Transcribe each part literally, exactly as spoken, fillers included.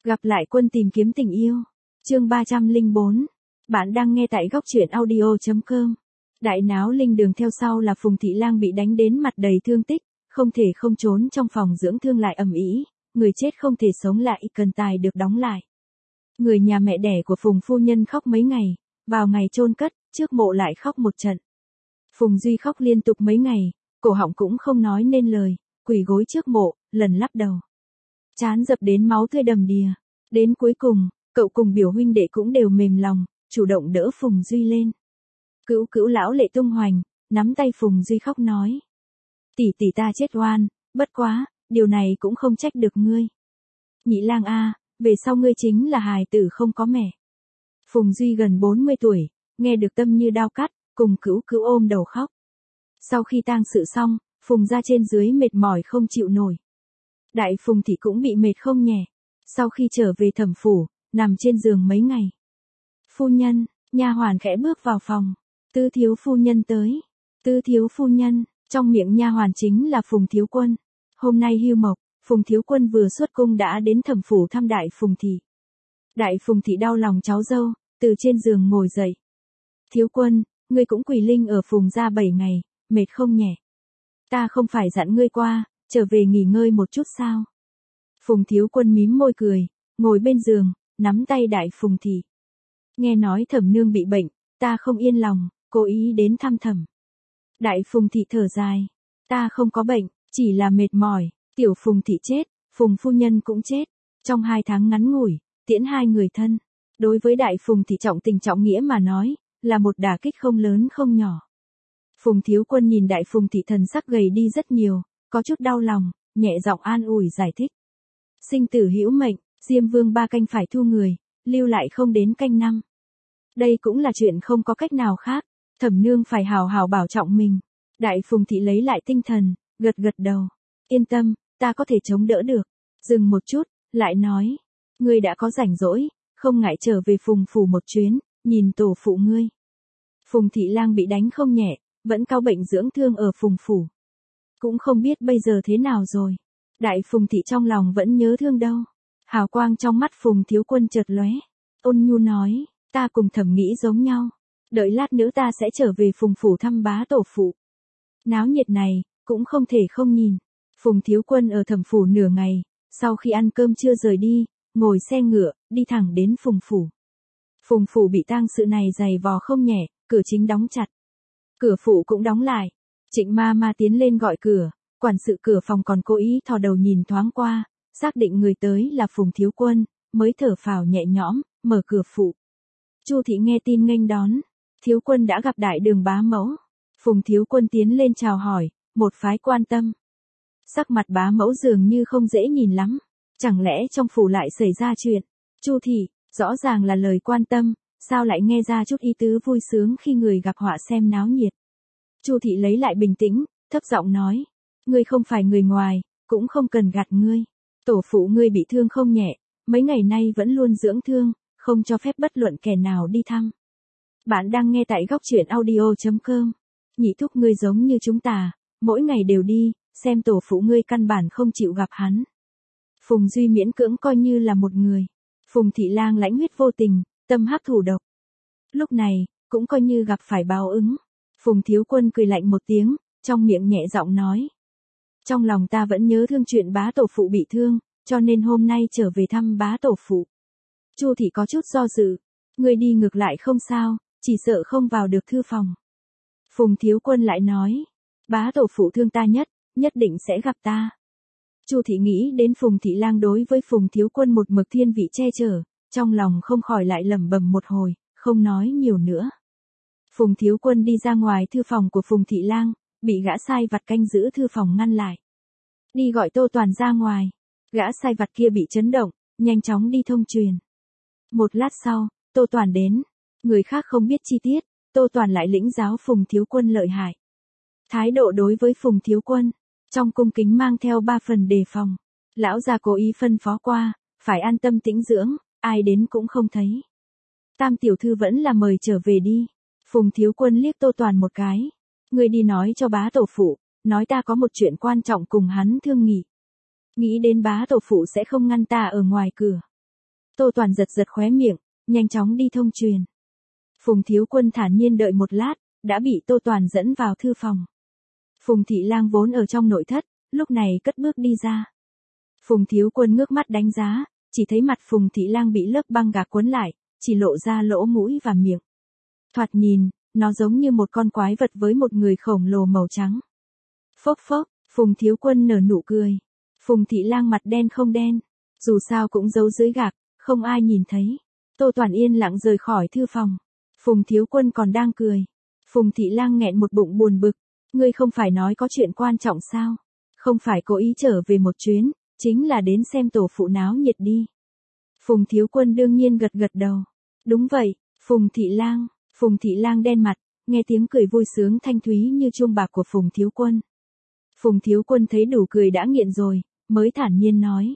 Gặp lại quân tìm kiếm tình yêu. Chương ba trăm lẻ bốn. Bạn đang nghe tại góc truyện audio chấm com. Đại náo linh đường theo sau là Phùng Thị Lang bị đánh đến mặt đầy thương tích, không thể không trốn trong phòng dưỡng thương lại ầm ĩ, người chết không thể sống lại cần tài được đóng lại. Người nhà mẹ đẻ của Phùng phu nhân khóc mấy ngày, vào ngày chôn cất, trước mộ lại khóc một trận. Phùng Duy khóc liên tục mấy ngày, cổ họng cũng không nói nên lời, quỳ gối trước mộ, lần lắp đầu. Chán dập đến máu tươi đầm đìa. Đến cuối cùng, cậu cùng biểu huynh đệ cũng đều mềm lòng, chủ động đỡ Phùng Duy lên. Cữu cữu lão lệ tung hoành, nắm tay Phùng Duy khóc nói. Tỷ tỷ ta chết oan, bất quá, điều này cũng không trách được ngươi. Nhị lang a, về sau ngươi chính là hài tử không có mẹ. Phùng Duy gần bốn mươi tuổi, nghe được tâm như đao cắt, cùng cữu cữu ôm đầu khóc. Sau khi tang sự xong, Phùng gia trên dưới mệt mỏi không chịu nổi. Đại Phùng Thị cũng bị mệt không nhẹ. Sau khi trở về thẩm phủ, nằm trên giường mấy ngày. Phu nhân, nha hoàn khẽ bước vào phòng. Tư thiếu phu nhân tới. Tư thiếu phu nhân, trong miệng nha hoàn chính là Phùng Thiếu Quân. Hôm nay hưu mộc, Phùng Thiếu Quân vừa xuất cung đã đến thẩm phủ thăm Đại Phùng Thị. Đại Phùng Thị đau lòng cháu dâu, từ trên giường ngồi dậy. Thiếu Quân, ngươi cũng quỳ linh ở Phùng gia bảy ngày, mệt không nhẹ. Ta không phải dặn ngươi qua, trở về nghỉ ngơi một chút sao? Phùng Thiếu Quân mím môi cười, ngồi bên giường, nắm tay Đại Phùng Thị. Nghe nói thẩm nương bị bệnh, ta không yên lòng, cố ý đến thăm thẩm. Đại Phùng Thị thở dài, ta không có bệnh, chỉ là mệt mỏi. Tiểu Phùng Thị chết, Phùng phu nhân cũng chết. Trong hai tháng ngắn ngủi, tiễn hai người thân. Đối với Đại Phùng Thị trọng tình trọng nghĩa mà nói, là một đả kích không lớn không nhỏ. Phùng Thiếu Quân nhìn Đại Phùng Thị thần sắc gầy đi rất nhiều, có chút đau lòng, nhẹ giọng an ủi giải thích. Sinh tử hữu mệnh, Diêm Vương ba canh phải thu người, lưu lại không đến canh năm. Đây cũng là chuyện không có cách nào khác, thẩm nương phải hào hào bảo trọng mình. Đại Phùng Thị lấy lại tinh thần, gật gật đầu. Yên tâm, ta có thể chống đỡ được. Dừng một chút, lại nói. Ngươi đã có rảnh rỗi, không ngại trở về Phùng phủ một chuyến, nhìn tổ phụ ngươi. Phùng Thị Lang bị đánh không nhẹ, vẫn cao bệnh dưỡng thương ở Phùng phủ. Cũng không biết bây giờ thế nào rồi. Đại Phùng Thị trong lòng vẫn nhớ thương đâu. Hào quang trong mắt Phùng Thiếu Quân chợt lóe. Ôn nhu nói, ta cùng thẩm nghĩ giống nhau. Đợi lát nữa ta sẽ trở về Phùng phủ thăm bá tổ phụ. Náo nhiệt này, cũng không thể không nhìn. Phùng Thiếu Quân ở thẩm phủ nửa ngày, sau khi ăn cơm chưa rời đi, ngồi xe ngựa, đi thẳng đến Phùng phủ. Phùng phủ bị tang sự này dày vò không nhẹ, cửa chính đóng chặt. Cửa phủ cũng đóng lại. Trịnh ma ma tiến lên gọi cửa, quản sự cửa phòng còn cố ý thò đầu nhìn thoáng qua, xác định người tới là Phùng Thiếu Quân, mới thở phào nhẹ nhõm, mở cửa phủ. Chu thị nghe tin nghênh đón, Thiếu Quân đã gặp đại đường bá mẫu. Phùng Thiếu Quân tiến lên chào hỏi, một phái quan tâm. Sắc mặt bá mẫu dường như không dễ nhìn lắm, chẳng lẽ trong phủ lại xảy ra chuyện? Chu thị, rõ ràng là lời quan tâm, sao lại nghe ra chút ý tứ vui sướng khi người gặp họa xem náo nhiệt? Chu thị lấy lại bình tĩnh, thấp giọng nói, ngươi không phải người ngoài, cũng không cần gạt ngươi. Tổ phụ ngươi bị thương không nhẹ, mấy ngày nay vẫn luôn dưỡng thương, không cho phép bất luận kẻ nào đi thăm. Bạn đang nghe tại góc truyện audio chấm com. Nhị thúc ngươi giống như chúng ta, mỗi ngày đều đi, xem tổ phụ ngươi căn bản không chịu gặp hắn. Phùng Duy miễn cưỡng coi như là một người. Phùng Thị Lang lãnh huyết vô tình, tâm hắc thủ độc. Lúc này, cũng coi như gặp phải báo ứng. Phùng Thiếu Quân cười lạnh một tiếng, trong miệng nhẹ giọng nói. Trong lòng ta vẫn nhớ thương chuyện bá tổ phụ bị thương, cho nên hôm nay trở về thăm bá tổ phụ. Chu thị có chút do dự. Người đi ngược lại không sao, chỉ sợ không vào được thư phòng. Phùng Thiếu Quân lại nói. Bá tổ phụ thương ta nhất, nhất định sẽ gặp ta. Chu thị nghĩ đến Phùng Thị Lang đối với Phùng Thiếu Quân một mực thiên vị che chở, trong lòng không khỏi lại lẩm bẩm một hồi, không nói nhiều nữa. Phùng Thiếu Quân đi ra ngoài thư phòng của Phùng Thị Lang, bị gã sai vặt canh giữ thư phòng ngăn lại. Đi gọi Tô Toàn ra ngoài. Gã sai vặt kia bị chấn động, nhanh chóng đi thông truyền. Một lát sau, Tô Toàn đến. Người khác không biết chi tiết, Tô Toàn lại lĩnh giáo Phùng Thiếu Quân lợi hại. Thái độ đối với Phùng Thiếu Quân, trong cung kính mang theo ba phần đề phòng. Lão già cố ý phân phó qua, phải an tâm tĩnh dưỡng, ai đến cũng không thấy. Tam tiểu thư vẫn là mời trở về đi. Phùng Thiếu Quân liếc Tô Toàn một cái. Ngươi đi nói cho bá tổ phụ, nói ta có một chuyện quan trọng cùng hắn thương nghị. Nghĩ đến bá tổ phụ sẽ không ngăn ta ở ngoài cửa. Tô Toàn giật giật khóe miệng, nhanh chóng đi thông truyền. Phùng Thiếu Quân thản nhiên đợi một lát, đã bị Tô Toàn dẫn vào thư phòng. Phùng Thị Lang vốn ở trong nội thất, lúc này cất bước đi ra. Phùng Thiếu Quân ngước mắt đánh giá, chỉ thấy mặt Phùng Thị Lang bị lớp băng gạc quấn lại, chỉ lộ ra lỗ mũi và miệng. Thoạt nhìn, nó giống như một con quái vật với một người khổng lồ màu trắng. Phốc phốc, Phùng Thiếu Quân nở nụ cười. Phùng Thị Lang mặt đen không đen, dù sao cũng giấu dưới gạc, không ai nhìn thấy. Tô Toàn yên lặng rời khỏi thư phòng. Phùng Thiếu Quân còn đang cười. Phùng Thị Lang nghẹn một bụng buồn bực. Ngươi không phải nói có chuyện quan trọng sao? Không phải cố ý trở về một chuyến, chính là đến xem tổ phụ náo nhiệt đi. Phùng Thiếu Quân đương nhiên gật gật đầu. Đúng vậy, Phùng Thị Lang. Phùng Thị Lang đen mặt, nghe tiếng cười vui sướng thanh thúy như chuông bạc của Phùng Thiếu Quân. Phùng Thiếu Quân thấy đủ cười đã nghiện rồi, mới thản nhiên nói.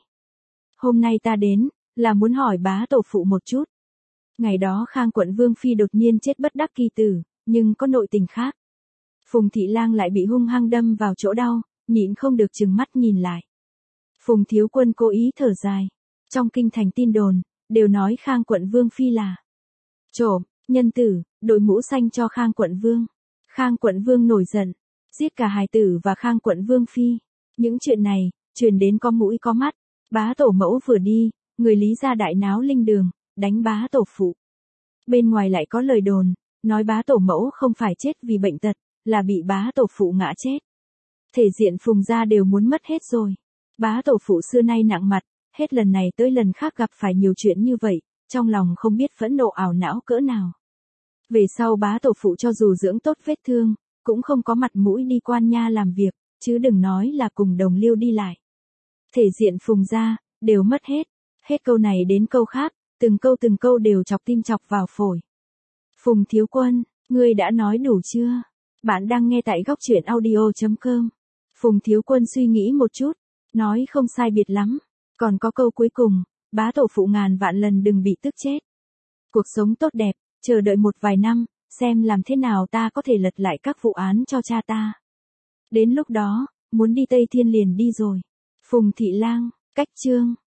Hôm nay ta đến, là muốn hỏi bá tổ phụ một chút. Ngày đó Khang quận Vương Phi đột nhiên chết bất đắc kỳ tử, nhưng có nội tình khác. Phùng Thị Lang lại bị hung hăng đâm vào chỗ đau, nhịn không được trừng mắt nhìn lại. Phùng Thiếu Quân cố ý thở dài. Trong kinh thành tin đồn, đều nói Khang quận Vương Phi là trộm, nhân tử, đội mũ xanh cho Khang quận Vương. Khang quận Vương nổi giận, giết cả hài tử và Khang quận Vương Phi. Những chuyện này, truyền đến có mũi có mắt. Bá tổ mẫu vừa đi, người Lý gia đại náo linh đường, đánh bá tổ phụ. Bên ngoài lại có lời đồn, nói bá tổ mẫu không phải chết vì bệnh tật, là bị bá tổ phụ ngã chết. Thể diện Phùng gia đều muốn mất hết rồi. Bá tổ phụ xưa nay nặng mặt, hết lần này tới lần khác gặp phải nhiều chuyện như vậy, trong lòng không biết phẫn nộ ảo não cỡ nào. Về sau bá tổ phụ cho dù dưỡng tốt vết thương, cũng không có mặt mũi đi quan nha làm việc, chứ đừng nói là cùng đồng liêu đi lại. Thể diện Phùng gia, đều mất hết. Hết câu này đến câu khác, từng câu từng câu đều chọc tim chọc vào phổi. Phùng Thiếu Quân, ngươi đã nói đủ chưa? Bạn đang nghe tại góc truyện audio chấm com. Phùng Thiếu Quân suy nghĩ một chút, nói không sai biệt lắm. Còn có câu cuối cùng, bá tổ phụ ngàn vạn lần đừng bị tức chết. Cuộc sống tốt đẹp, chờ đợi một vài năm, xem làm thế nào ta có thể lật lại các vụ án cho cha ta. Đến lúc đó, muốn đi Tây Thiên liền đi rồi. Phùng Thị Lang, cách chương.